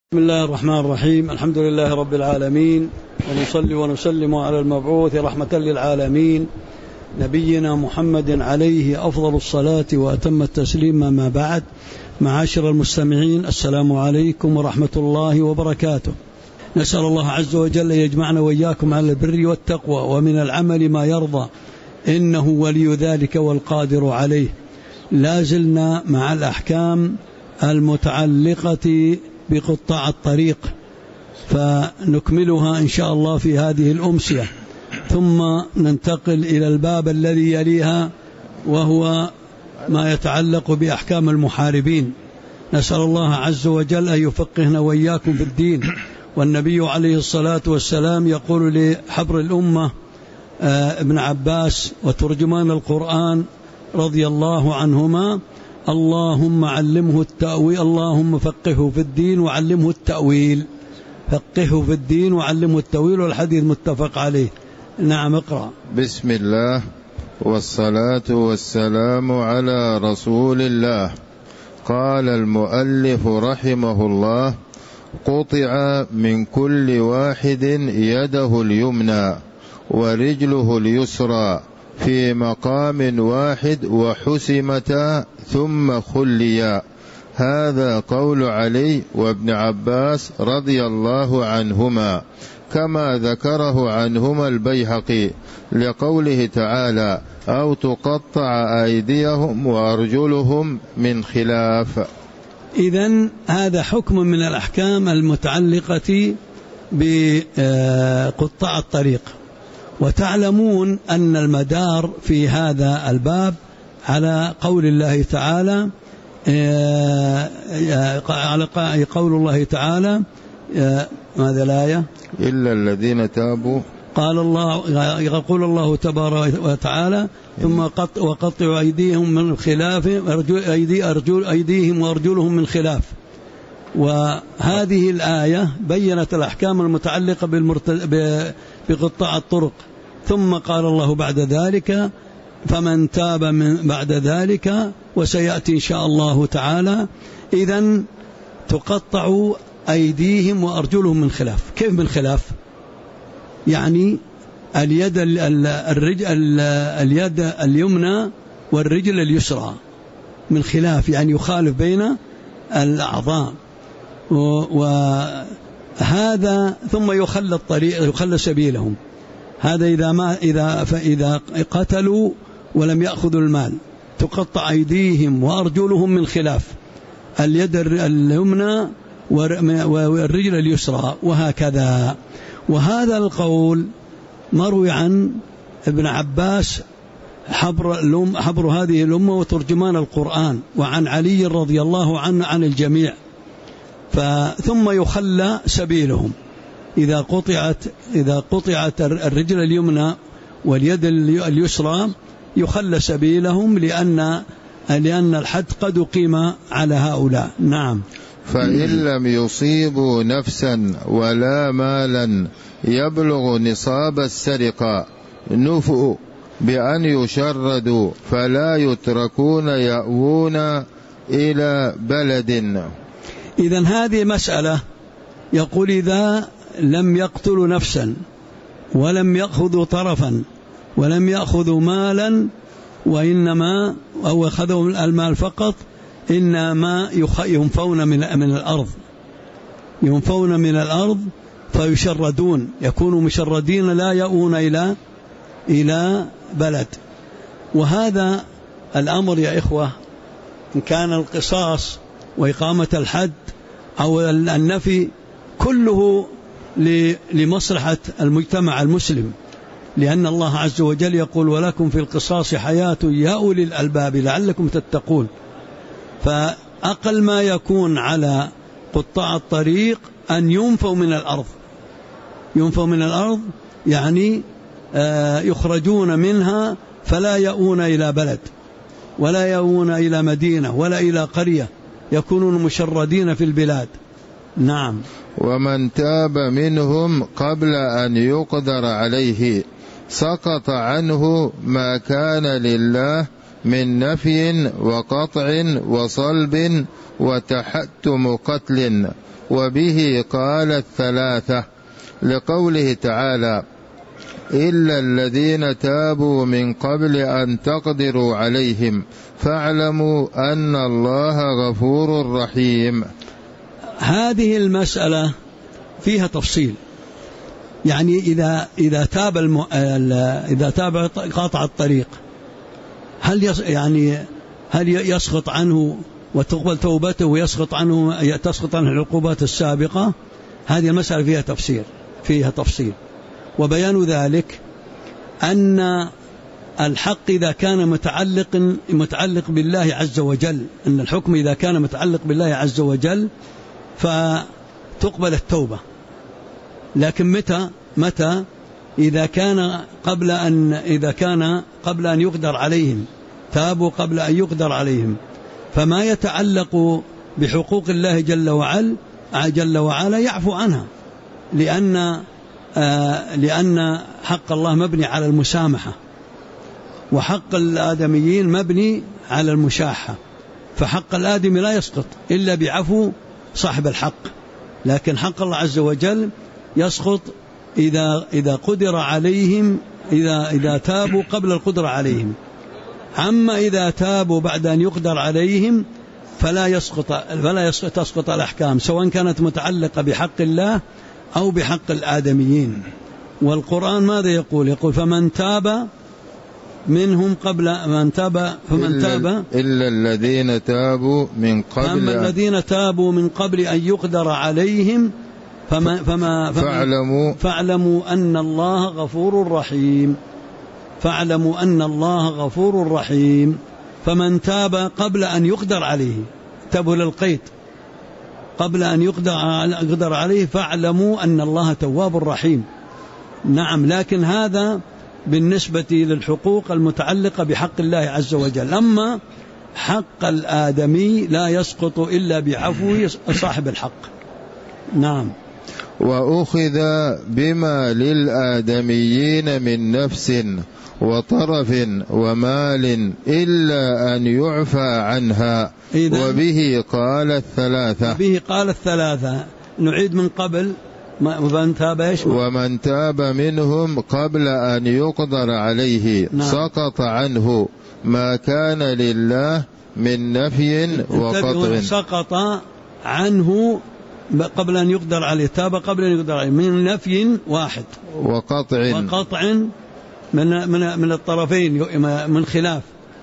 بسم الله الرحمن الرحيم. الحمد لله رب العالمين، ونصلي ونسلم على المبعوث رحمة للعالمين نبينا محمد عليه أفضل الصلاة وأتم التسليم. ما بعد، معاشر المستمعين، السلام عليكم ورحمة الله وبركاته. نسأل الله عز وجل يجمعنا وإياكم على البر والتقوى ومن العمل ما يرضى، إنه ولي ذلك والقادر عليه. لا زلنا مع الأحكام المتعلقة بقطاع الطريق، فنكملها إن شاء الله في هذه الأمسية، ثم ننتقل إلى الباب الذي يليها وهو ما يتعلق بأحكام المحاربين. نسأل الله عز وجل أن يفقهنا وإياكم في الدين. والنبي عليه الصلاة والسلام يقول لحبر الأمة ابن عباس وترجمان القرآن رضي الله عنهما: اللهم علمه التأويل، اللهم فقهه في الدين وعلمه التأويل. فقهه في الدين وعلمه التأويل، والحديث متفق عليه. نعم، اقرأ. بسم الله والصلاة والسلام على رسول الله. قال المؤلف رحمه الله: قطع من كل واحد يده اليمنى ورجله اليسرى في مقام واحد وحسمتا ثم خليا. هذا قول علي وابن عباس رضي الله عنهما، كما ذكره عنهما البيهقي لقوله تعالى: أو تقطع أيديهم وأرجلهم من خلاف. إذن هذا حكم من الأحكام المتعلقة بقطاع الطريق. وتعلمون أن المدار في هذا الباب على قول الله تعالى، على قول الله تعالى، ماذا الآية؟ إلا الذين تابوا. قال الله، يقول الله تبارك وتعالى: ثم وقطعوا أيديهم من خلاف، أيديهم وأرجلهم من خلاف. وهذه الآية بيّنت الأحكام المتعلقة بقطاع الطرق. ثم قال الله بعد ذلك: فمن تاب من بعد ذلك، وسيأتي إن شاء الله تعالى. إذن تقطع أيديهم وأرجلهم من خلاف. كيف من خلاف؟ يعني اليد اليمنى والرجل اليسرى من خلاف، يعني يخالف بين الأعضاء. وهذا ثم يخلى الطريق، يخلى سبيلهم. هذا فإذا قتلوا ولم يأخذوا المال تقطع أيديهم وأرجلهم من خلاف، اليد اليمنى والرجل اليسرى، وهكذا. وهذا القول مروي عن ابن عباس حبر هذه الأمة وترجمان القرآن، وعن علي رضي الله عنه عن الجميع. ثم يخلى سبيلهم إذا قطعت الرجل اليمنى واليد اليسرى، يخلى سبيلهم لأن الحد قد أقيم على هؤلاء. نعم. فإن لم يصيبوا نفسا ولا مالا يبلغ نصاب السرقة نفوا بأن يشردوا، فلا يتركون يأوون إلى بلد. إذن هذه مسألة. يقول: إذا لم يقتلوا نفسا ولم يأخذوا طرفا ولم يأخذوا مالا، وإنما أو أخذوا المال فقط، إنما ينفون من الأرض فيشردون، يكونوا مشردين لا يأوون إلى بلد. وهذا الأمر يا إخوة، إن كان القصاص وإقامة الحد أو النفي، كله لمصلحة المجتمع المسلم، لأن الله عز وجل يقول: ولكم في القصاص حياة يا أولي الألباب لعلكم تتقون. فأقل ما يكون على قطاع الطريق أن ينفوا من الأرض، يعني يخرجون منها، فلا يأوون إلى بلد ولا يأوون إلى مدينة ولا إلى قرية، يكونون مشردين في البلاد. نعم. ومن تاب منهم قبل أن يقدر عليه سقط عنه ما كان لله من نفي وقطع وصلب وتحتم قتل، وبه قال الثلاثة، لقوله تعالى: إلا الذين تابوا من قبل أن تقدروا عليهم فاعلموا أن الله غفور رحيم. هذه المسألة فيها تفصيل، يعني إذا تاب قاطع الطريق هل يسقط عنه وتقبل توبته ويسقط عنه تسقط عنه العقوبات السابقة؟ هذه المسألة فيها تفصيل. وبيان ذلك أن الحق إذا كان متعلق بالله عز وجل، أن الحكم إذا كان متعلق بالله عز وجل فتقبل التوبة، لكن متى إذا كان قبل أن يقدر عليهم، تابوا قبل أن يقدر عليهم، فما يتعلق بحقوق الله جل وعلا يعفو عنها، لأن حق الله مبني على المسامحة، وحق الآدميين مبني على المشاحة، فحق الآدمي لا يسقط إلا بعفو صاحب الحق، لكن حق الله عز وجل يسقط إذا قدر عليهم، إذا تابوا قبل القدرة عليهم. أما إذا تابوا بعد أن يقدر عليهم فلا تسقط الأحكام، سواء كانت متعلقة بحق الله أو بحق الآدميين. والقرآن ماذا يقول؟ فمن تاب منهم فمن تاب إلا الذين تابوا من قبل أن يقدر عليهم فاعلموا أن الله غفور رحيم. فمن تاب قبل أن يقدر عليه، تابوا للقيد، قبل أن يقدر عليه، فاعلموا أن الله تواب رحيم. نعم، لكن هذا بالنسبة للحقوق المتعلقة بحق الله عز وجل. أما حق الآدمي لا يسقط إلا بعفو صاحب الحق. نعم. وأخذ بما للآدميين من نفس وطرف ومال إلا أن يعفى عنها، وبه قال الثلاثة. نعيد من قبل: ومن تاب منهم قبل أن يقدر عليه سقط عنه ما كان لله من نفي وقطع. سقط عنه قبل أن يقدر عليه، تاب قبل أن يقدر عليه، من نفي واحد وقطع من الطرفين، من خلاف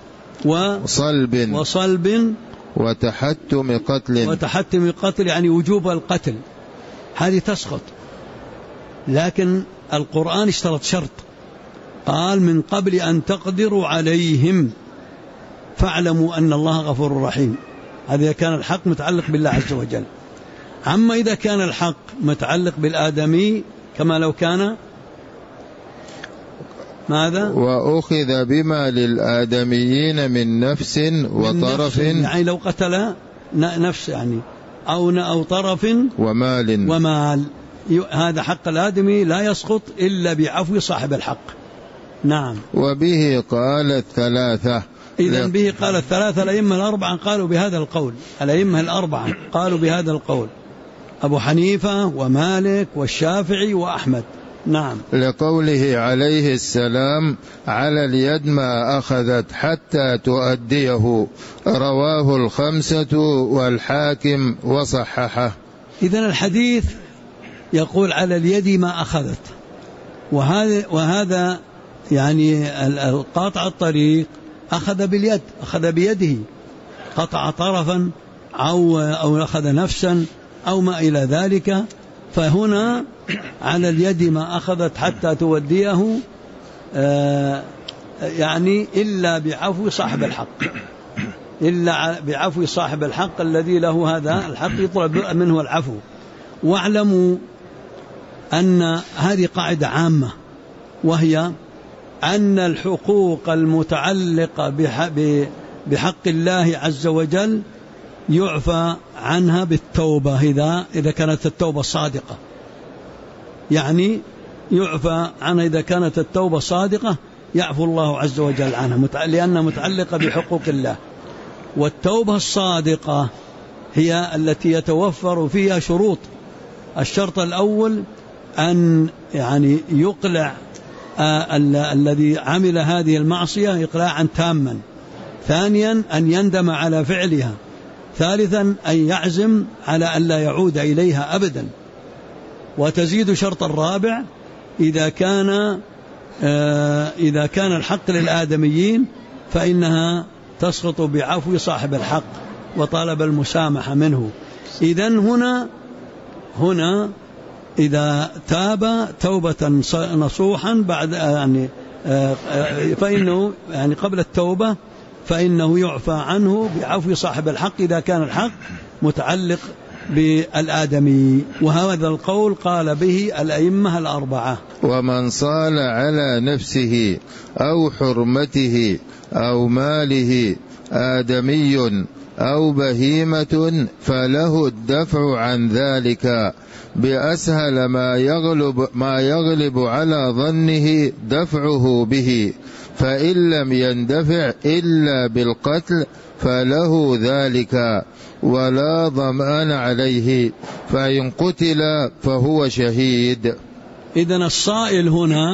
وصلب وتحتم قتل، يعني وجوب القتل، هذه تسقط. لكن القرآن اشترط شرط، قال: من قبل أن تقدروا عليهم فاعلموا أن الله غفور رحيم. هذا كان الحق متعلق بالله عز وجل. أما إذا كان الحق متعلق بالآدمي، كما لو كان ماذا؟ وأخذ بما للآدميين من نفس وطرف، يعني لو قتل نفس يعني أو طرف ومال، هذا حق الآدمي لا يسقط إلا بعفو صاحب الحق. نعم. وبه قال الثلاثة. إذن به قال الثلاثة. الأئمة الأربعة قالوا بهذا القول، أبو حنيفة ومالك والشافعي وأحمد. نعم. لقوله عليه السلام: على اليد ما أخذت حتى تؤديه، رواه الخمسة والحاكم وصححه. إذن الحديث يقول على اليد ما أخذت، وهذا يعني القاطع الطريق أخذ باليد، أخذ بيده، قطع طرفا أو أخذ نفسا أو ما إلى ذلك. فهنا على اليد ما أخذت حتى توديه، يعني إلا بعفو صاحب الحق، الذي له هذا الحق يطلب منه العفو. واعلموا أن هذه قاعدة عامة، وهي أن الحقوق المتعلقة بحق الله عز وجل يعفى عنها بالتوبة، إذا كانت التوبة صادقة، يعني يعفى عنها إذا كانت التوبة صادقة، يعفو الله عز وجل عنها، لأنها متعلقة بحقوق الله. والتوبة الصادقة هي التي يتوفر فيها شروط. الشرط الأول أن يعني يقلع الذي عمل هذه المعصية إقلاعا تاما. ثانيا أن يندم على فعلها. ثالثا أن يعزم على أن لا يعود إليها أبدا. وتزيد شرط الرابع إذا كان الحق للآدميين فإنها تسقط بعفو صاحب الحق وطلب المسامحة منه. إذن هنا إذا تاب توبة نصوحا بعد فإنه قبل التوبة فإنه يعفى عنه بعفو صاحب الحق إذا كان الحق متعلق بالآدمي. وهذا القول قال به الأئمة الأربعة. ومن صال على نفسه أو حرمته أو ماله آدمي أو بهيمة فله الدفع عن ذلك بأسهل ما يغلب على ظنه دفعه به، فإن لم يندفع إلا بالقتل فله ذلك ولا ضمان عليه، فإن قتل فهو شهيد. إذن الصائل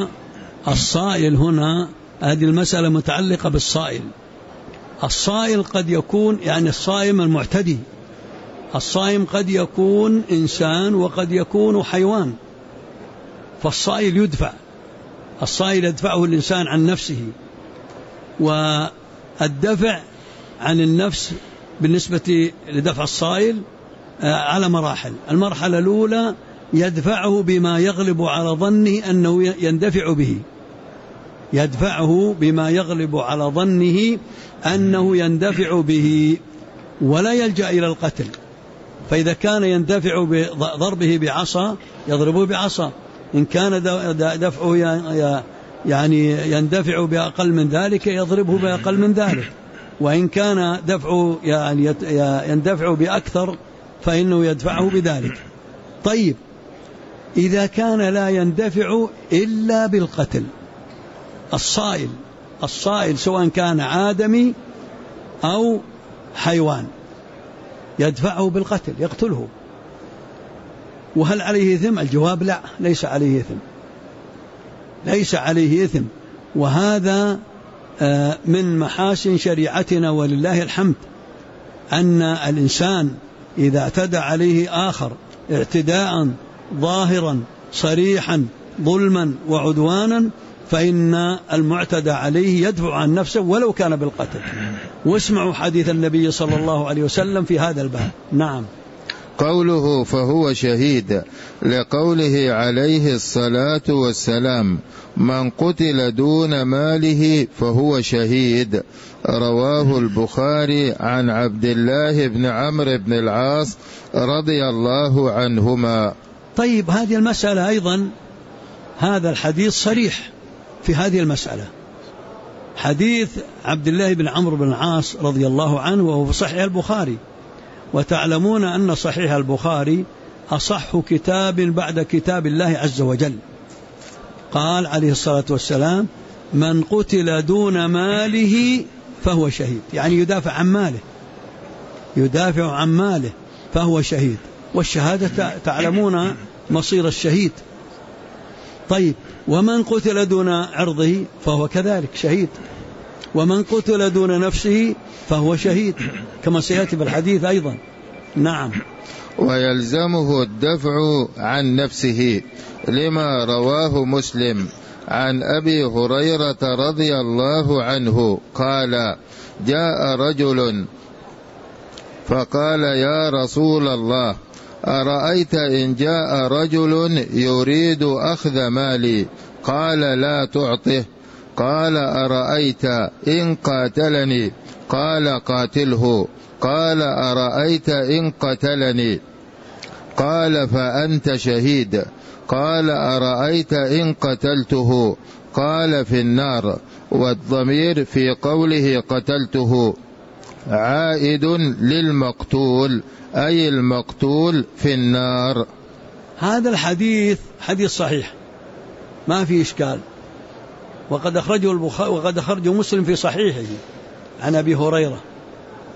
هنا هذه المسألة متعلقة بالصائل. الصائل قد يكون الصائم المعتدي. الصائم قد يكون إنسان وقد يكون حيوان، فالصائل يدفع. الصائل يدفعه الإنسان عن نفسه. والدفع عن النفس بالنسبة لدفع الصائل على مراحل. المرحلة الأولى يدفعه بما يغلب على ظنه أنه يندفع به، يدفعه بما يغلب على ظنه أنه يندفع به ولا يلجأ إلى القتل. فإذا كان يندفع بضربه بعصا يضربه بعصا، إن كان دفعه يندفع بأقل من ذلك يضربه بأقل من ذلك، وإن كان دفعه يندفع بأكثر فإنه يدفعه بذلك. طيب إذا كان لا يندفع إلا بالقتل، الصائل سواء كان آدمي أو حيوان يدفعه بالقتل يقتله، وهل عليه إثم؟ الجواب لا، ليس عليه إثم، ليس عليه إثم. وهذا من محاسن شريعتنا ولله الحمد، أن الإنسان إذا اعتدى عليه آخر اعتداء ظاهرا صريحا ظلما وعدوانا فإن المعتدى عليه يدفع عن نفسه ولو كان بالقتل. واسمعوا حديث النبي صلى الله عليه وسلم في هذا الباب. نعم. قوله فهو شهيد لقوله عليه الصلاة والسلام من قتل دون ماله فهو شهيد، رواه البخاري عن عبد الله بن عمرو بن العاص رضي الله عنهما. طيب هذه المسألة أيضا هذا الحديث صريح في هذه المسألة، حديث عبد الله بن عمرو بن العاص رضي الله عنه وهو في صحيح البخاري، وتعلمون أن صحيح البخاري أصح كتاب بعد كتاب الله عز وجل. قال عليه الصلاة والسلام من قتل دون ماله فهو شهيد، يعني يدافع عن ماله فهو شهيد. والشهادة تعلمون مصير الشهيد. طيب ومن قتل دون عرضه فهو كذلك شهيد، ومن قتل دون نفسه فهو شهيد كما سيأتي بالحديث أيضا. نعم. ويلزمه الدفع عن نفسه لما رواه مسلم عن أبي هريرة رضي الله عنه قال جاء رجل فقال يا رسول الله أرأيت إن جاء رجل يريد أخذ مالي؟ قال لا تعطه. قال أرأيت إن قاتلني؟ قال قاتله. قال أرأيت إن قتلني؟ قال فأنت شهيد. قال أرأيت إن قتلته؟ قال في النار. والضمير في قوله قتلته عائد للمقتول، أي المقتول في النار. هذا الحديث حديث صحيح ما في إشكال، وقد أخرجه البخاري وقد أخرجه مسلم في صحيحه عن أبي هريرة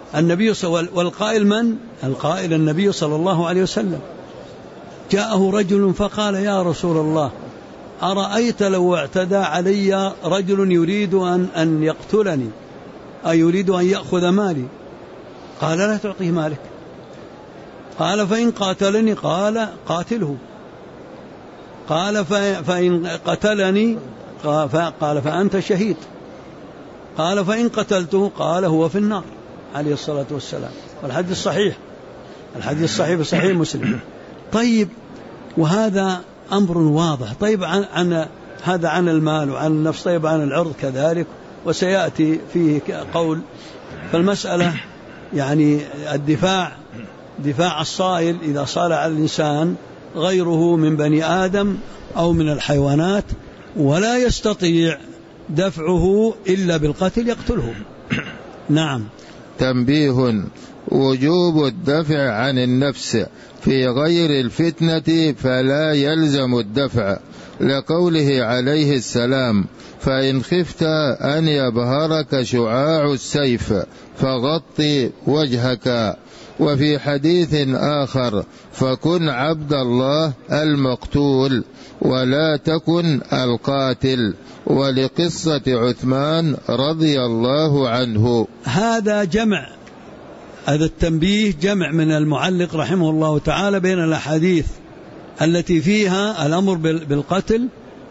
النبي والقائل من؟ القائل النبي صلى الله عليه وسلم. جاءه رجل فقال يا رسول الله أرأيت لو اعتدى علي رجل يريد أن يقتلني أي يريد أن يأخذ مالي؟ قال لا تعطيه مالك. قال فإن قاتلني؟ قال قاتله. قال فإن قتلني؟ قال فأنت شهيد. قال فإن قتلته؟ قال هو في النار عليه الصلاة والسلام. والحديث صحيح، الحديث صحيح بصحيح مسلم. طيب، وهذا أمر واضح. طيب هذا عن المال وعن النفس. طيب عن العرض كذلك، وسيأتي فيه قول. فالمسألة يعني دفاع الصائل إذا صال على الإنسان غيره من بني آدم أو من الحيوانات ولا يستطيع دفعه إلا بالقتل يقتله. نعم. تنبيه: وجوب الدفع عن النفس في غير الفتنة فلا يلزم الدفع، لقوله عليه السلام: فإن خفت أن يبهرك شعاع السيف فغطي وجهك. وفي حديث آخر: فكن عبد الله المقتول ولا تكن القاتل. ولقصة عثمان رضي الله عنه. هذا جمع، هذا التنبيه جمع من المعلق رحمه الله تعالى بين الأحاديث التي فيها الأمر بالقتل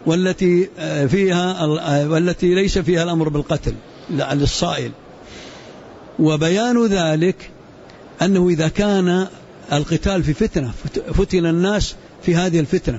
والتي ليس فيها الأمر بالقتل للصائل. وبيان ذلك أنه إذا كان القتال في فتنة فتن الناس في هذه الفتنة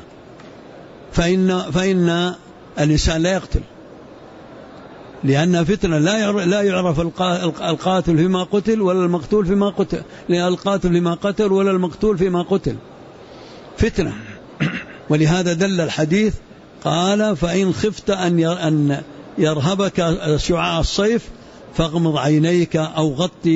فإن الإنسان لا يقتل، لأنها فتنة لا يعرف القاتل فيما قتل ولا المقتول فيما قتل، لأن القاتل فيما قتل ولا المقتول فيما قتل، فتنة. ولهذا دل الحديث قال: فإن خفت أن يرهبك شعاع الصيف فاغمض عينيك أو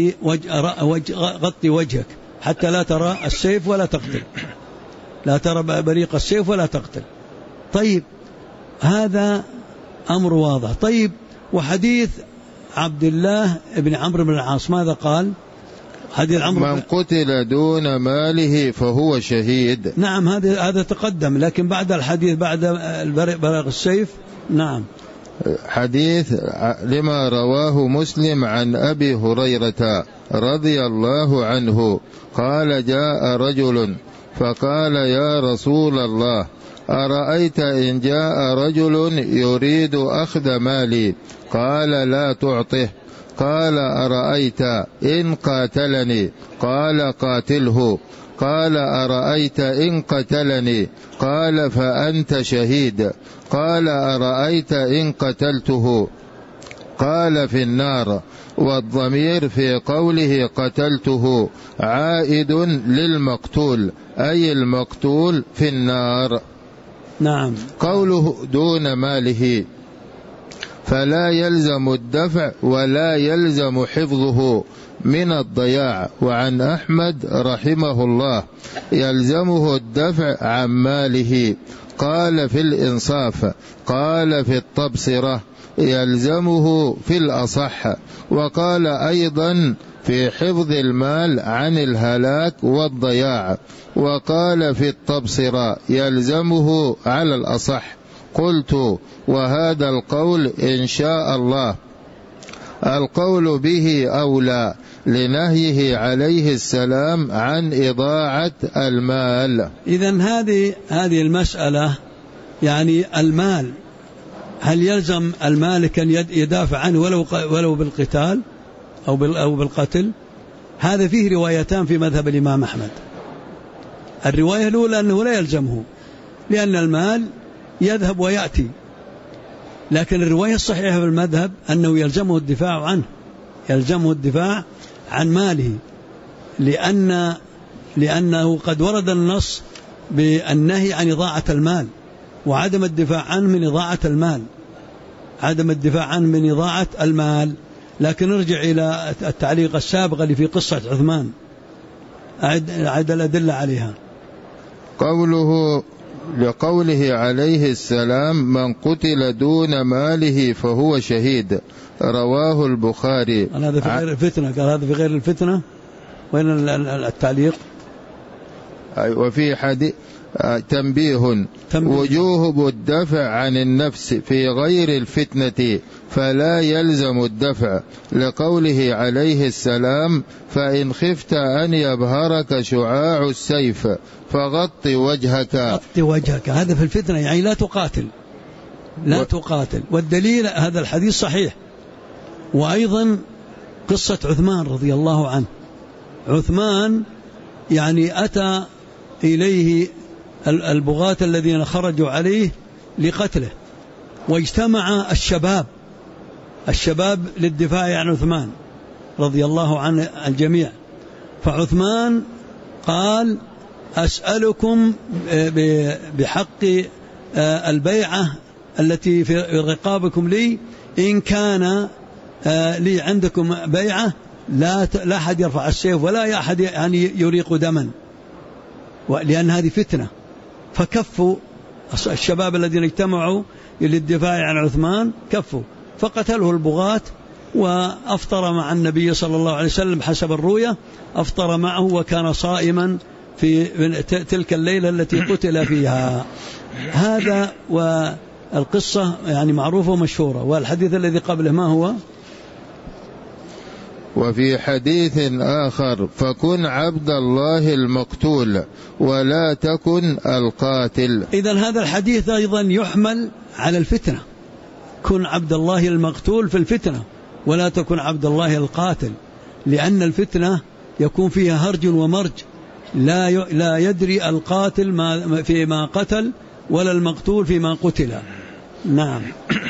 غطي وجهك حتى لا ترى السيف ولا تقتل، لا ترى بريق السيف ولا تقتل. طيب، هذا أمر واضح. طيب، وحديث عبد الله بن عمرو بن العاص ماذا قال؟ حديث عمرو: من قتل دون ماله فهو شهيد. نعم، هذا تقدم، لكن بعد الحديث بعد بريق السيف. نعم. حديث لما رواه مسلم عن أبي هريرة رضي الله عنه قال: جاء رجل فقال: يا رسول الله، أرأيت إن جاء رجل يريد أخذ مالي؟ قال: لا تعطه. قال: أرأيت إن قاتلني؟ قال: قاتله. قال: أرأيت إن قتلني؟ قال: فأنت شهيد. قال: أرأيت إن قتلته؟ قال: في النار. والضمير في قوله قتلته عائد للمقتول، أي المقتول في النار. نعم. قوله دون ماله فلا يلزم الدفع ولا يلزم حفظه من الضياع. وعن أحمد رحمه الله: يلزمه الدفع عن ماله. قال في الإنصاف. قال في التبصرة: يلزمه في الأصح. وقال أيضا في حفظ المال عن الهلاك والضياع. وقال في التبصرة: يلزمه على الأصح. قلت: وهذا القول إن شاء الله القول به أولى لنهيه عليه السلام عن إضاعة المال. إذن هذه المسألة، يعني المال، هل يلزم المالك أن يدافع عنه ولو بالقتال أو بالقتل؟ هذا فيه روايتان في مذهب الإمام أحمد. الرواية الأولى أنه لا يلزمه لأن المال يذهب ويأتي، لكن الرواية الصحيحة في المذهب أنه يلزمه الدفاع عنه، يلزمه الدفاع عن ماله، لأنه قد ورد النص بالنهي عن إضاعة المال وعدم الدفاع عنه من إضاعة المال، عدم الدفاع عنه من إضاعة المال. لكن نرجع إلى التعليق السابق اللي في قصة عثمان، أعد الأدلة عليها. قوله لقوله عليه السلام: من قتل دون ماله فهو شهيد، رواه البخاري. هذا في غير الفتنة، قال هذا في غير الفتنة. وين التعليق؟ وفي حديث تنبيه: وجوب الدفع عن النفس في غير الفتنة فلا يلزم الدفع، لقوله عليه السلام: فإن خفت أن يبهرك شعاع السيف فغط وجهك. غط وجهك، هذا في الفتنة، يعني لا تقاتل، لا تقاتل. والدليل هذا الحديث صحيح. وأيضا قصة عثمان رضي الله عنه. عثمان يعني أتى إليه البغاة الذين خرجوا عليه لقتله، واجتمع الشباب للدفاع عن عثمان رضي الله عن الجميع. فعثمان قال: أسألكم بحق البيعة التي في رقابكم لي، إن كان لي عندكم بيعة لا أحد يرفع السيف ولا أحد يعني يريق دما، لأن هذه فتنة. فكفوا الشباب الذين اجتمعوا للدفاع عن عثمان، كفوا، فقتله البغاة، وأفطر مع النبي صلى الله عليه وسلم حسب الرؤية، أفطر معه وكان صائما في تلك الليلة التي قتل فيها. هذا والقصة يعني معروفة ومشهورة. والحديث الذي قبله ما هو؟ وفي حديث آخر: فكن عبد الله المقتول ولا تكن القاتل. إذن هذا الحديث أيضا يحمل على الفتنة. كن عبد الله المقتول في الفتنة ولا تكن عبد الله القاتل، لأن الفتنة يكون فيها هرج ومرج، لا يدري القاتل فيما قتل ولا المقتول فيما قتل. نعم.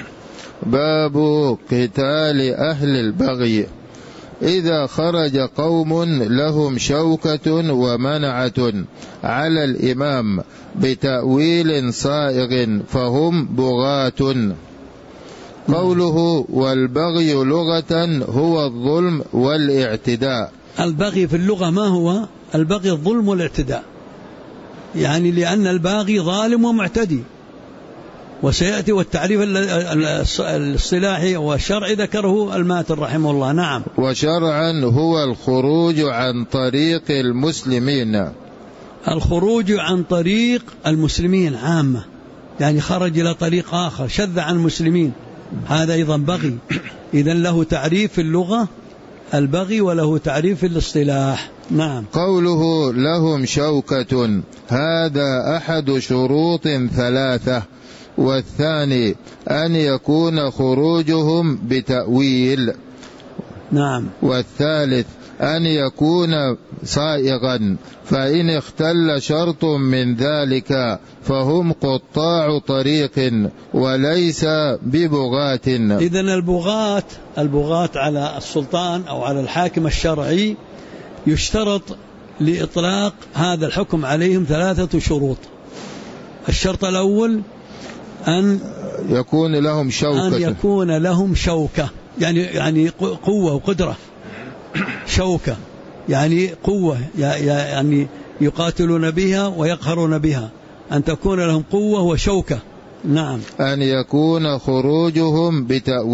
باب قتال أهل البغي: إذا خرج قوم لهم شوكة ومنعة على الإمام بتأويل صائغ فهم بغاة. قوله: والبغي لغة هو الظلم والاعتداء. البغي في اللغة ما هو؟ البغي الظلم والاعتداء، يعني لأن الباغي ظالم ومعتدي. وسيأتي والتعريف الصلاحي والشرعي ذكره الماتن رحمه الله. نعم. وشرعا هو الخروج عن طريق المسلمين. الخروج عن طريق المسلمين عامة، يعني خرج إلى طريق آخر، شذ عن المسلمين، هذا أيضا بغي. إذن له تعريف في اللغة البغي وله تعريف في الاصطلاح. نعم. قوله: لهم شوكة، هذا أحد شروط ثلاثة، والثاني أن يكون خروجهم بتأويل. نعم. والثالث أن يكون صائغا، فإن اختل شرط من ذلك فهم قطاع طريق وليس ببغاة. إذن البغاة على السلطان أو على الحاكم الشرعي يشترط لإطلاق هذا الحكم عليهم 3 شروط. الشرط الأول أن يكون لهم شوكة، يعني قوة وقدرة. شوكة يعني قوة، يعني يقاتلون بها ويقهرون بها، أن تكون لهم قوة وشوكة. نعم. أن يكون خروجهم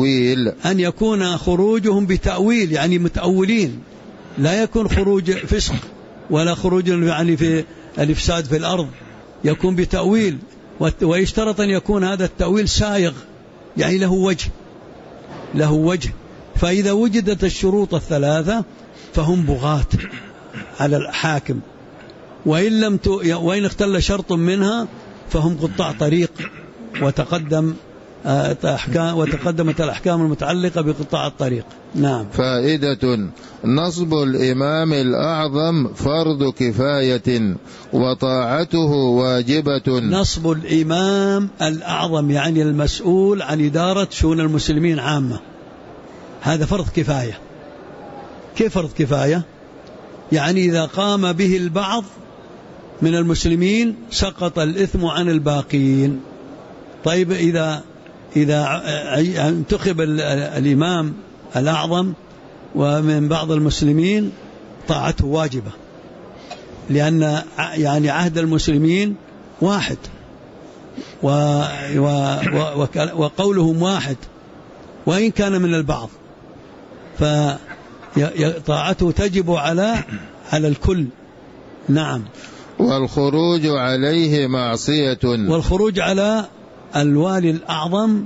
بتأويل، يعني متأولين، لا يكون خروج فسق ولا خروج يعني في الإفساد في الأرض، يكون بتأويل. ويشترط أن يكون هذا التأويل سائغ، يعني له وجه. فإذا وجدت الشروط الثلاثة فهم بغاة على الحاكم، وإن اختل شرط منها فهم قطاع طريق. وتقدمت الأحكام المتعلقة بقطاع الطريق. نعم. فائدة: نصب الإمام الأعظم فرض كفاية وطاعته واجبة. نصب الإمام الأعظم يعني المسؤول عن إدارة شؤون المسلمين عامة، هذا فرض كفاية. كيف فرض كفاية؟ يعني إذا قام به البعض من المسلمين سقط الإثم عن الباقين. طيب إذا انتخب الإمام الأعظم ومن بعض المسلمين طاعته واجبة، لأن يعني عهد المسلمين واحد، وقولهم واحد وإن كان من البعض، فطاعته تجب على الكل. نعم. والخروج عليه معصية. والخروج على الوالي الأعظم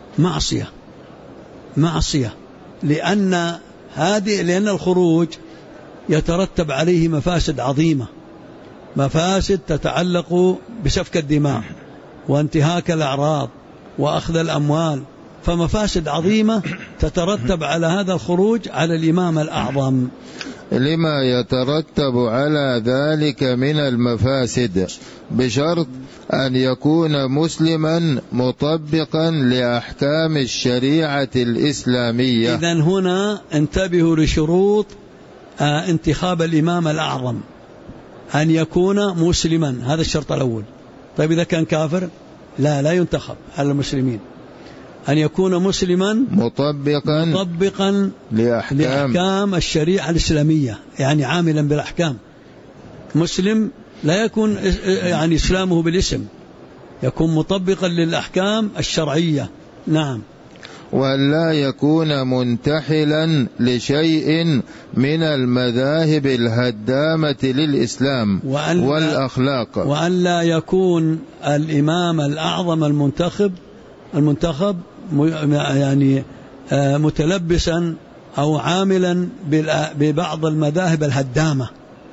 معصية لأن الخروج يترتب عليه مفاسد عظيمة، مفاسد تتعلق بسفك الدماء وانتهاك الأعراض وأخذ الأموال، فمفاسد عظيمة تترتب على هذا الخروج على الإمام الأعظم. لما يترتب على ذلك من المفاسد، بشرط أن يكون مسلما مطبقا لأحكام الشريعة الإسلامية. إذن هنا انتبهوا لشروط انتخاب الإمام الأعظم، أن يكون مسلما، هذا الشرط الأول. طيب إذا كان كافر لا ينتخب على المسلمين. أن يكون مسلما مطبقا لأحكام الشريعة الإسلامية، يعني عاملا بالأحكام. مسلم لا يكون يعني إسلامه بالاسم، يكون مطبقا للأحكام الشرعية. نعم. وأن لا يكون منتحلا لشيء من المذاهب الهدامة للإسلام والأخلاق. وأن لا يكون الإمام الأعظم المنتخب يعني متلبسا أو عاملا ببعض المذاهب الهدامة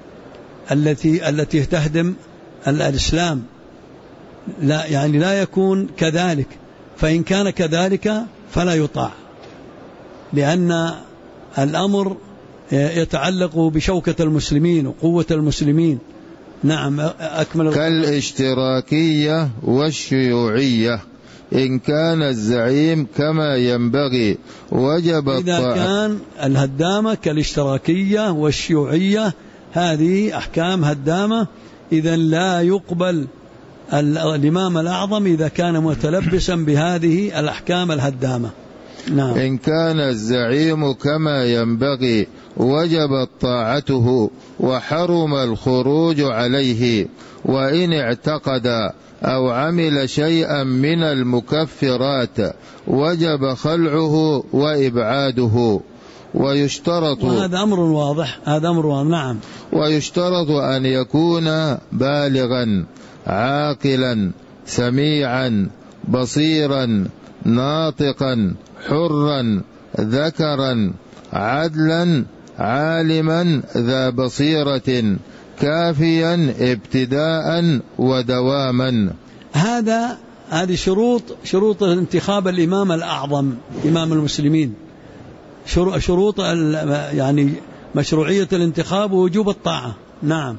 التي تهدم الإسلام. لا، يعني لا يكون كذلك، فإن كان كذلك فلا يطاع، لأن الأمر يتعلق بشوكة المسلمين وقوة المسلمين. نعم. أكمل. كالاشتراكية والشيوعية إن كان الزعيم كما ينبغي وجب إذا كان الهدامة كالاشتراكية والشيوعية، هذه أحكام هدامة، إذن لا يقبل الإمام الأعظم إذا كان متلبسا بهذه الأحكام الهدامة. نعم. إن كان الزعيم كما ينبغي وجبت طاعته وحرم الخروج عليه، وإن اعتقد أو عمل شيئا من المكفرات وجب خلعه وإبعاده. ويشترط، وهذا أمر واضح، نعم. ويشترط أن يكون بالغا عاقلا سميعا بصيرا ناطقا حرا ذكرا عدلا عالما ذا بصيرة كافيا ابتداء ودواما. هذه شروط انتخاب الإمام الأعظم إمام المسلمين، شروط يعني مشروعية الانتخاب ووجوب الطاعة. نعم.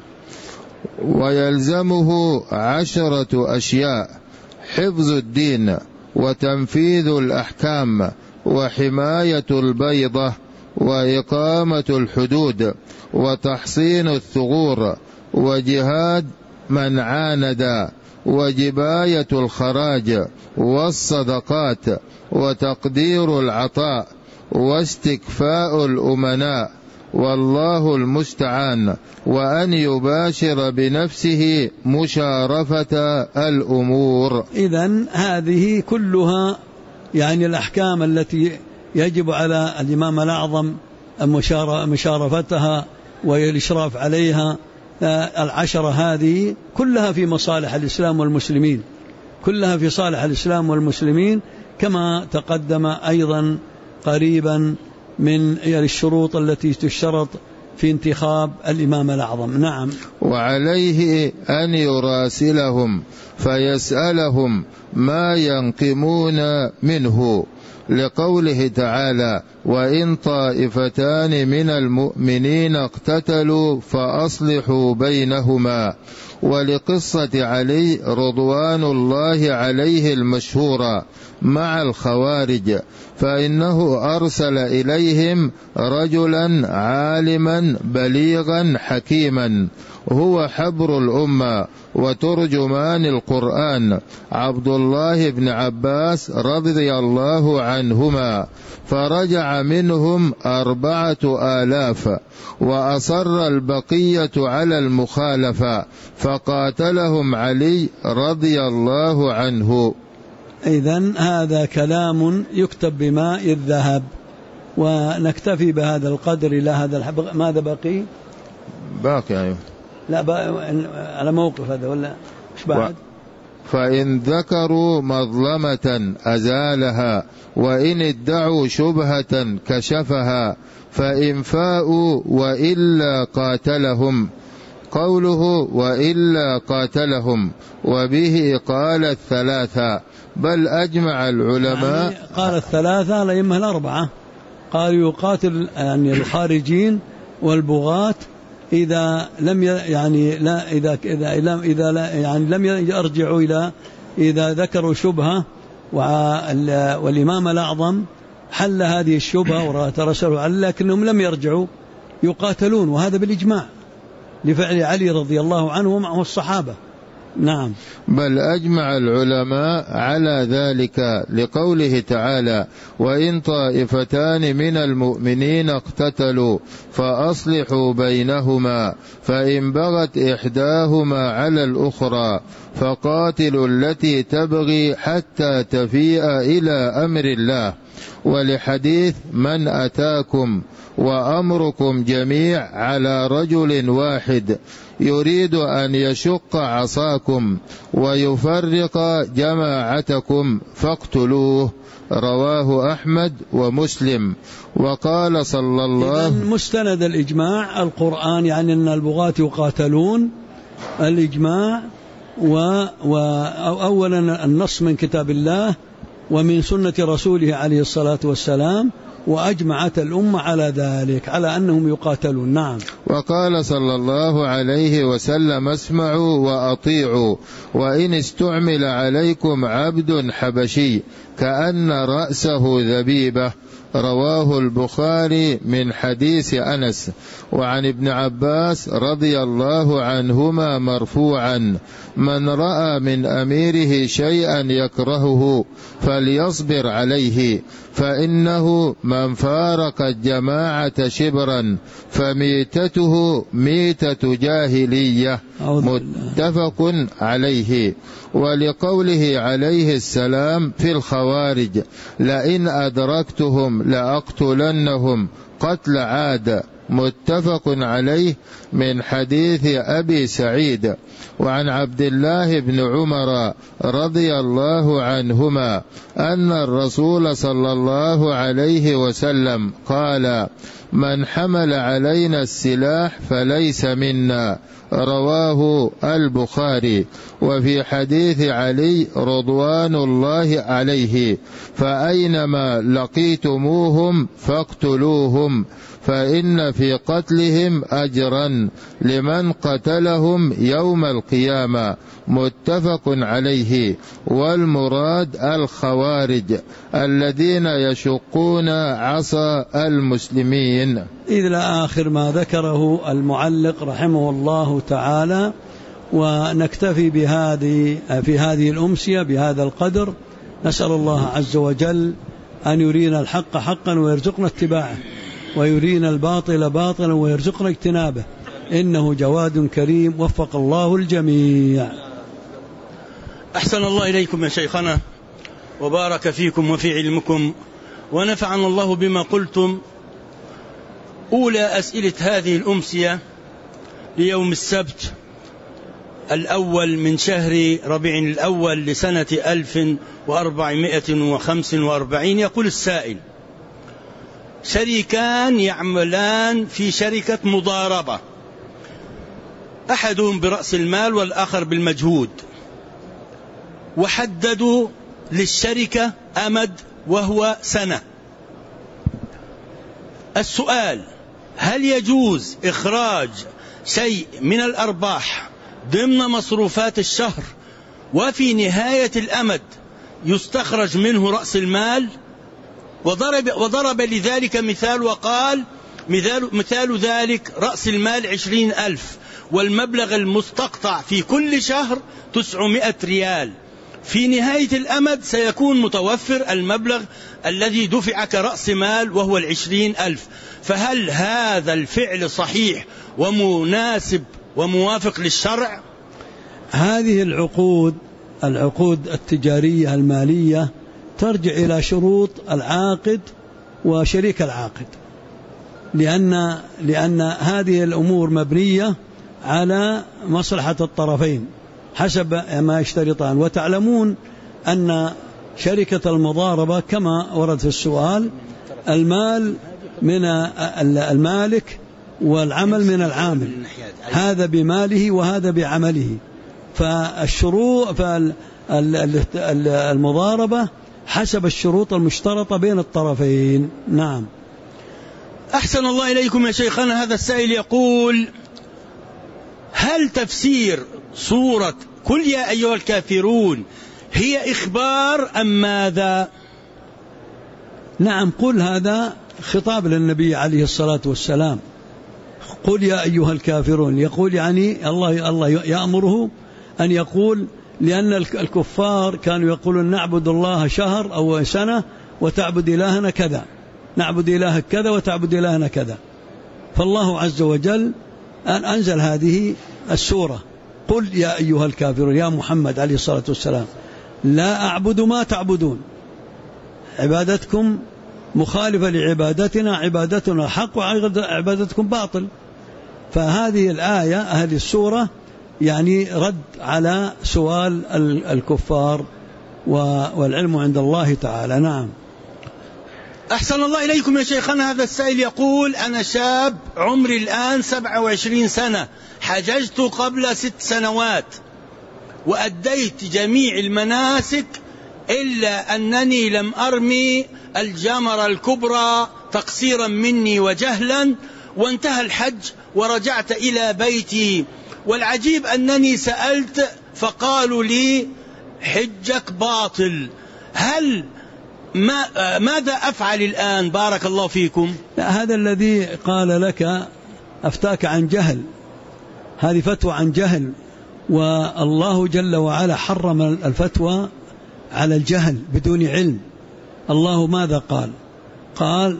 ويلزمه 10 أشياء: حفظ الدين وتنفيذ الأحكام وحماية البيضة وإقامة الحدود وتحصين الثغور وجهاد من عاند وجباية الخراج والصدقات وتقدير العطاء واستكفاء الأمناء، والله المستعان. وأن يباشر بنفسه مشارفة الأمور. إذن هذه كلها يعني الأحكام التي يجب على الإمام الأعظم مشارفتها والإشراف عليها، 10 هذه كلها في مصالح الإسلام والمسلمين، كلها في صالح الإسلام والمسلمين، كما تقدم أيضا قريبا من الشروط التي تشترط في انتخاب الإمام الأعظم. نعم. وعليه أن يراسلهم فيسألهم ما ينقمون منه، لقوله تعالى: وإن طائفتان من المؤمنين اقتتلوا فأصلحوا بينهما. ولقصة علي رضوان الله عليه المشهورة مع الخوارج، فإنه أرسل إليهم رجلا عالما بليغا حكيما هو حبر الأمة وترجمان القرآن، عبد الله بن عباس رضي الله عنهما، فرجع منهم 4000 وأصر البقية على المخالفة، فقاتلهم علي رضي الله عنه. إذن هذا كلام يكتب بماء الذهب. ونكتفي بهذا القدر إلى هذا ماذا بقي؟ باقي أيوه. لا على موقف هذا ولا مش بعد؟ فإن ذكروا مظلمة أزالها، وإن ادعوا شبهة كشفها، فإن فاءوا وإلا قاتلهم. قوله وإلا قاتلهم وبه قال الثلاثة، بل أجمع العلماء يعني قال الثلاثة الأئمة الأربعة قالوا يقاتل يعني الخارجين والبغاة إذا لم يعني لا إذا لا يعني لم يرجعوا إلى إذا ذكروا شبهة والإمام الأعظم حل هذه الشبهة ورسلوا عليه لكنهم لم يرجعوا يقاتلون، وهذا بالإجماع لفعل علي رضي الله عنه ومعه الصحابة. نعم. بل أجمع العلماء على ذلك لقوله تعالى: وإن طائفتان من المؤمنين اقتتلوا فأصلحوا بينهما، فإن بغت إحداهما على الأخرى فقاتلوا التي تبغي حتى تفيء إلى أمر الله. ولحديث: من أتاكم وأمركم جميع على رجل واحد يريد أن يشق عصاكم ويفرق جماعتكم فاقتلوه، رواه أحمد ومسلم. وقال صلى الله إذن مستند الإجماع القرآن، يعني أن البغاة يقاتلون، الإجماع وأولا النص من كتاب الله ومن سنة رسوله عليه الصلاة والسلام، وأجمعت الأمة على ذلك على أنهم يقاتلون. نعم. وقال صلى الله عليه وسلم: اسمعوا وأطيعوا، وإن استعمل عليكم عبد حبشي كأن رأسه ذبيبة، رواه البخاري من حديث أنس. وعن ابن عباس رضي الله عنهما مرفوعا: من رأى من أميره شيئا يكرهه فليصبر عليه، فإنه من فارق الجماعة شبرا فميتته ميتة جاهلية، متفق عليه. ولقوله عليه السلام في الخوارج: لئن أدركتهم لأقتلنهم قتل عاد، متفق عليه من حديث أبي سعيد. وعن عبد الله بن عمر رضي الله عنهما أن الرسول صلى الله عليه وسلم قال: من حمل علينا السلاح فليس منا، رواه البخاري. وفي حديث علي رضوان الله عليه: فأينما لقيتموهم فاقتلوهم، فإن في قتلهم أجرا لمن قتلهم يوم القيامة، متفق عليه. والمراد الخوارج الذين يشقون عصا المسلمين. إلى آخر ما ذكره المعلق رحمه الله تعالى. ونكتفي في هذه الأمسية بهذا القدر. نسأل الله عز وجل أن يرينا الحق حقا ويرزقنا اتباعه، ويرينا الباطل باطلا ويرزقنا اجتنابه، إنه جواد كريم. وفق الله الجميع. أحسن الله إليكم يا شيخنا، وبارك فيكم وفي علمكم، ونفعنا الله بما قلتم. أولى أسئلة هذه الأمسية ليوم السبت الأول من شهر ربيع الأول لسنة 1445. يقول السائل: شريكان يعملان في شركة مضاربة، أحدهم برأس المال والآخر بالمجهود، وحددوا للشركة أمد وهو سنة. السؤال: هل يجوز إخراج شيء من الأرباح ضمن مصروفات الشهر وفي نهاية الأمد يستخرج منه رأس المال؟ وضرب لذلك مثال وقال: مثال ذلك رأس المال 20,000 والمبلغ المستقطع في كل شهر 900 ريال، في نهاية الأمد سيكون متوفر المبلغ الذي دفع كرأس مال وهو 20,000. فهل هذا الفعل صحيح ومناسب وموافق للشرع؟ هذه العقود التجارية المالية ترجع إلى شروط العاقد وشريك العاقد، لأن هذه الأمور مبنية على مصلحة الطرفين حسب ما يشترطان. وتعلمون أن شركة المضاربة كما ورد في السؤال المال من المالك والعمل من العامل، هذا بماله وهذا بعمله. فالمضاربة حسب الشروط المشترطة بين الطرفين. نعم. أحسن الله إليكم يا شيخنا. هذا السائل يقول: هل تفسير سورة قل يا أيها الكافرون هي إخبار أم ماذا؟ نعم، قل هذا خطاب للنبي عليه الصلاة والسلام. قل يا أيها الكافرون يقول يعني الله يأمره أن يقول، لأن الكفار كانوا يقولون نعبد الله شهر أو سنة وتعبد إلهنا كذا، نعبد إلهك كذا وتعبد إلهنا كذا. فالله عز وجل أن أنزل هذه السورة: قل يا أيها الكافرون، يا محمد عليه الصلاة والسلام لا أعبد ما تعبدون، عبادتكم مخالفة لعبادتنا، عبادتنا حق وعبادتكم باطل. فهذه الآية هذه السورة يعني رد على سؤال الكفار، والعلم عند الله تعالى. نعم. أحسن الله إليكم يا شيخنا. هذا السائل يقول: أنا شاب عمري الآن 27 سنة، حججت قبل 6 سنوات وأديت جميع المناسك إلا أنني لم أرمي الجمرة الكبرى تقصيرا مني وجهلا، وانتهى الحج ورجعت إلى بيتي. والعجيب أنني سألت فقالوا لي حجك باطل. ماذا أفعل الآن بارك الله فيكم؟ لا، هذا الذي قال لك أفتاك عن جهل، هذه فتوى عن جهل، والله جل وعلا حرم الفتوى على الجهل بدون علم. الله ماذا قال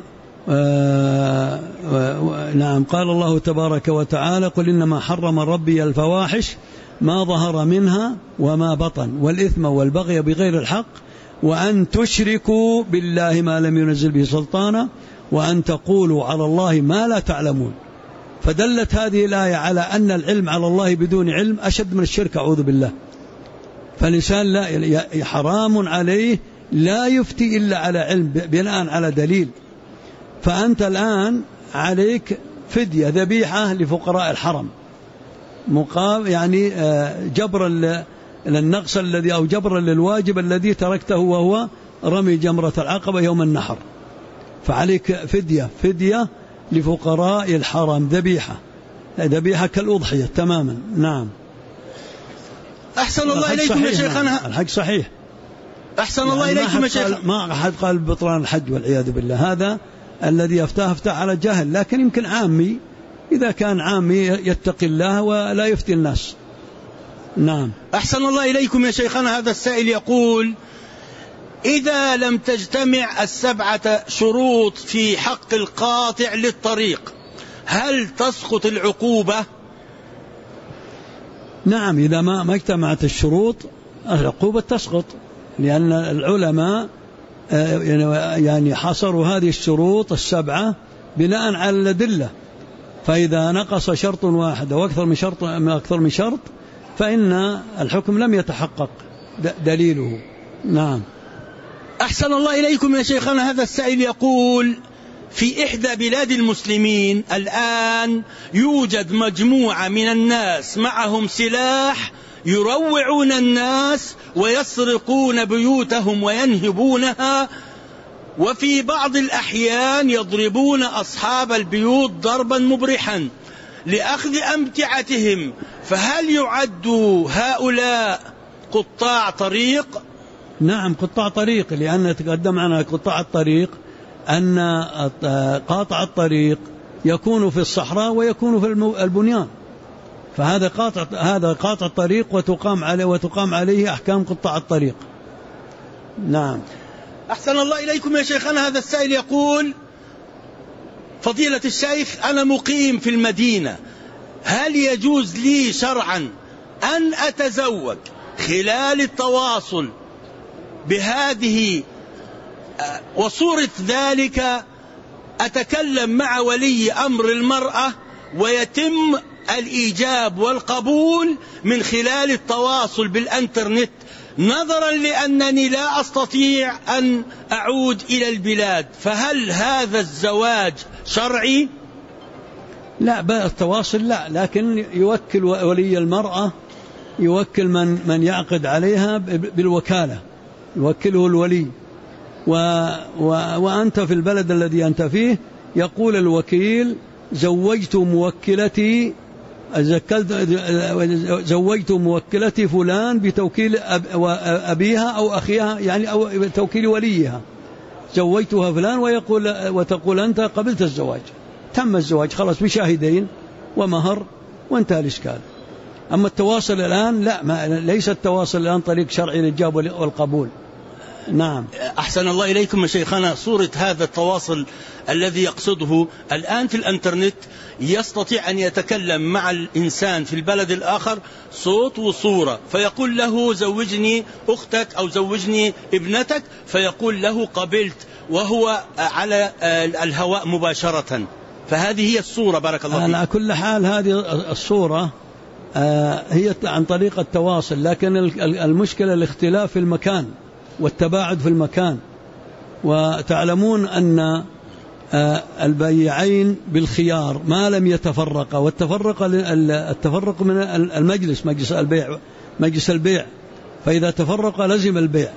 نعم، قال الله تبارك وتعالى: قل إنما حرم ربي الفواحش ما ظهر منها وما بطن والإثم والبغي بغير الحق وأن تشركوا بالله ما لم ينزل به سلطانا وأن تقولوا على الله ما لا تعلمون. فدلت هذه الآية على أن العلم على الله بدون علم أشد من الشرك، أعوذ بالله. فالإنسان لا حرام عليه لا يفتي إلا على علم بناء على دليل. فأنت الآن عليك فدية ذبيحة لفقراء الحرم، يعني جبر للنقص الذي أو جبر للواجب الذي تركته وهو رمي جمرة العقبة يوم النحر. فعليك فدية لفقراء الحرم، ذبيحة كالأضحية تماما. نعم. أحسن الله إليكم يا شيخنا. الحج صحيح. أحسن الله إليكم يا شيخ. ما أحد قال بطلان الحج والعياذ بالله. هذا الذي أفتاه على جهل، لكن يمكن عامي، إذا كان عامي يتقي الله ولا يفتي الناس. نعم. أحسن الله إليكم يا شيخنا. هذا السائل يقول: إذا لم تجتمع 7 شروط في حق القاطع للطريق هل تسقط العقوبة؟ نعم، إذا ما اجتمعت الشروط العقوبة تسقط، لأن العلماء يعني حصروا هذه الشروط 7 بناء على الأدلة. فإذا نقص شرط واحد أو أكثر من شرط فإن الحكم لم يتحقق دليله. نعم. أحسن الله إليكم يا شيخنا. هذا السائل يقول: في إحدى بلاد المسلمين الآن يوجد مجموعة من الناس معهم سلاح يروعون الناس ويسرقون بيوتهم وينهبونها، وفي بعض الأحيان يضربون أصحاب البيوت ضربا مبرحا لأخذ أمتعتهم. فهل يعد هؤلاء قطاع طريق؟ نعم، قطاع طريق، لأن تقدم معنا قطاع الطريق أن قاطع الطريق يكون في الصحراء ويكون في البنيان. فهذا قاطع الطريق وتقام عليه أحكام قطاع الطريق. نعم. أحسن الله إليكم يا شيخنا. هذا السائل يقول: فضيلة الشيخ، أنا مقيم في المدينة، هل يجوز لي شرعا أن أتزوج خلال التواصل بهذه وصورة ذلك أتكلم مع ولي أمر المرأة ويتم الإيجاب والقبول من خلال التواصل بالإنترنت، نظرا لأنني لا أستطيع أن أعود إلى البلاد، فهل هذا الزواج شرعي؟ لا، التواصل لا، لكن يوكل ولي المرأة، يوكل من يعقد عليها بالوكالة، يوكله الولي. وأنت في البلد الذي أنت فيه يقول الوكيل: زوجت موكلتي فلان بتوكيل أبيها أو أخيها، يعني أو توكيل وليها، زوجتها فلان، وتقول أنت قبلت الزواج، تم الزواج خلاص بشاهدين ومهر وانتهى الإشكال. أما التواصل الآن لا، ليس التواصل الآن طريق شرعي للإجابة والقبول. نعم. أحسن الله إليكم يا شيخنا. صورة هذا التواصل الذي يقصده الآن في الإنترنت، يستطيع أن يتكلم مع الإنسان في البلد الآخر صوت وصورة، فيقول له: زوجني أختك أو زوجني ابنتك، فيقول له: قبلت، وهو على الهواء مباشرة. فهذه هي الصورة. بارك الله فيك. على كل حال هذه الصورة هي عن طريق التواصل، لكن المشكلة الاختلاف في المكان والتباعد في المكان. وتعلمون أن البيعين بالخيار ما لم يتفرقا، التفرق من مجلس البيع، فإذا تفرق لزم البيع.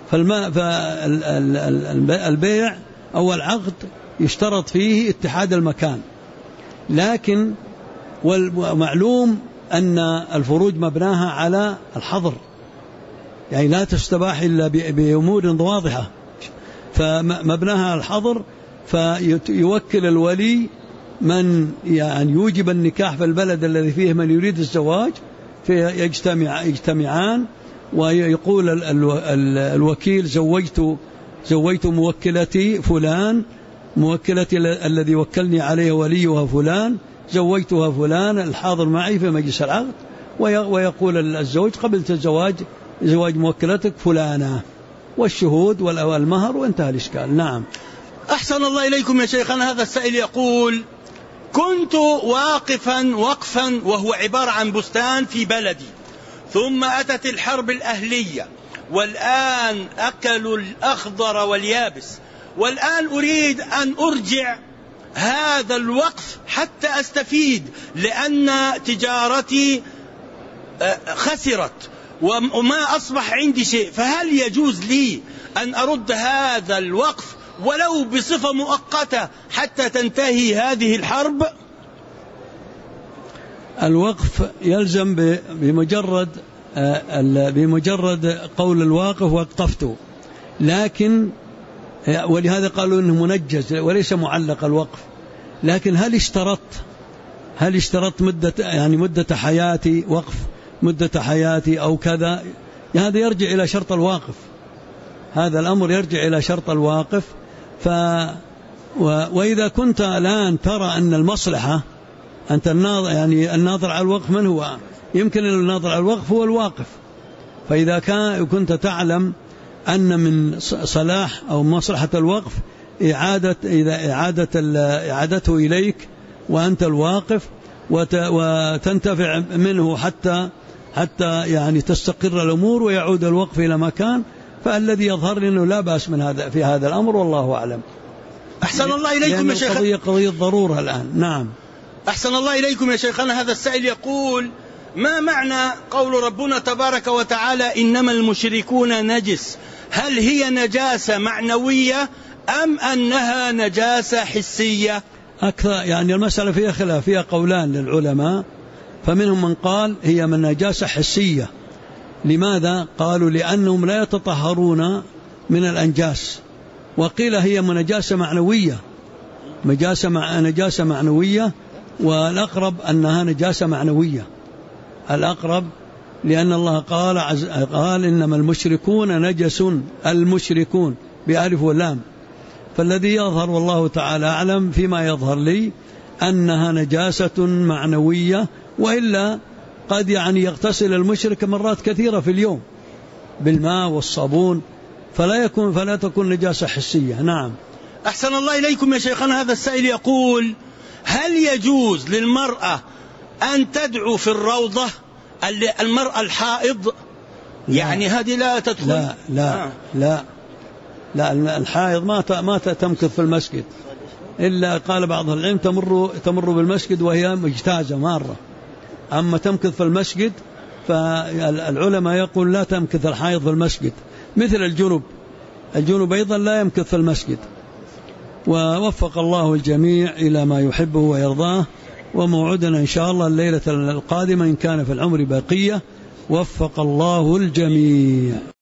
فالبيع أو العقد يشترط فيه اتحاد المكان، لكن ومعلوم أن الفروج مبناها على الحظر، يعني لا تستباح إلا بأمور واضحة، فمبناها على الحظر. فيوكل الولي من يعني يوجب النكاح في البلد الذي فيه من يريد الزواج، يجتمعان، ويقول الوكيل: زوجت موكلتي فلان، موكلتي الذي وكلني عليه وليها فلان، زوجتها فلان الحاضر معي في مجلس العقد، ويقول الزوج: قبلت زواج موكلتك فلانة، والشهود والمهر، وانتهى الإشكال. نعم. أحسن الله إليكم يا شيخنا. هذا السائل يقول: كنت واقفا وقفا وهو عبارة عن بستان في بلدي، ثم أتت الحرب الأهلية، والآن أكلوا الأخضر واليابس، والآن أريد أن أرجع هذا الوقف حتى أستفيد، لأن تجارتي خسرت وما أصبح عندي شيء، فهل يجوز لي أن أرد هذا الوقف ولو بصفة مؤقتة حتى تنتهي هذه الحرب؟ الوقف يلزم بمجرد قول الواقف: وقفت، لكن ولهذا قالوا إنه منجز وليس معلق الوقف. لكن هل اشترط مدة حياتي، وقف مدة حياتي أو كذا؟ هذا يرجع إلى شرط الواقف، هذا الأمر يرجع إلى شرط الواقف. وإذا كنت الآن ترى أن المصلحة، أنت الناظر على الوقف من هو؟ يمكن أن الناظر على الوقف هو الواقف. فإذا كنت تعلم أن من صلاح أو مصلحة الوقف إعادته إليك وأنت الواقف، وتنتفع منه حتى يعني تستقر الأمور ويعود الوقف إلى مكان، فالذي يظهر أنه لا بأس في هذا الأمر، والله أعلم. أحسن الله إليكم يا شيخ. قضية ضرورة الآن. نعم. أحسن الله إليكم يا شيخنا. هذا السائل يقول: ما معنى قول ربنا تبارك وتعالى: إنما المشركون نجس؟ هل هي نجاسة معنوية أم أنها نجاسة حسية؟ أكثر يعني المسألة فيها خلاف، فيها قولان للعلماء، فمنهم من قال هي من نجاسة حسية. لماذا؟ قالوا لأنهم لا يتطهرون من الأنجاس. وقيل هي من نجاسة معنوية، نجاسة معنوية، والأقرب أنها نجاسة معنوية. الأقرب، لأن الله قال إنما المشركون نجس، المشركون بألف واللام. فالذي يظهر والله تعالى أعلم فيما يظهر لي أنها نجاسة معنوية، وإلا قد يغتسل المشرك مرات كثيرة في اليوم بالماء والصابون، فلا تكون نجاسة حسية. نعم. أحسن الله إليكم يا شيخنا. هذا السائل يقول: هل يجوز للمرأة أن تدعو في الروضة المرأة الحائض؟ يعني هذه لا تدخل. لا الحائض ما تمكث في المسجد، إلا قال بعض العلم تمر بالمسجد وهي مجتازة مرة. أما تمكث في المسجد فالعلماء يقول لا تمكث الحائض في المسجد، مثل الجنوب أيضا لا يمكث في المسجد. ووفق الله الجميع إلى ما يحبه ويرضاه، وموعدنا إن شاء الله الليلة القادمة إن كان في العمر بقية. وفق الله الجميع.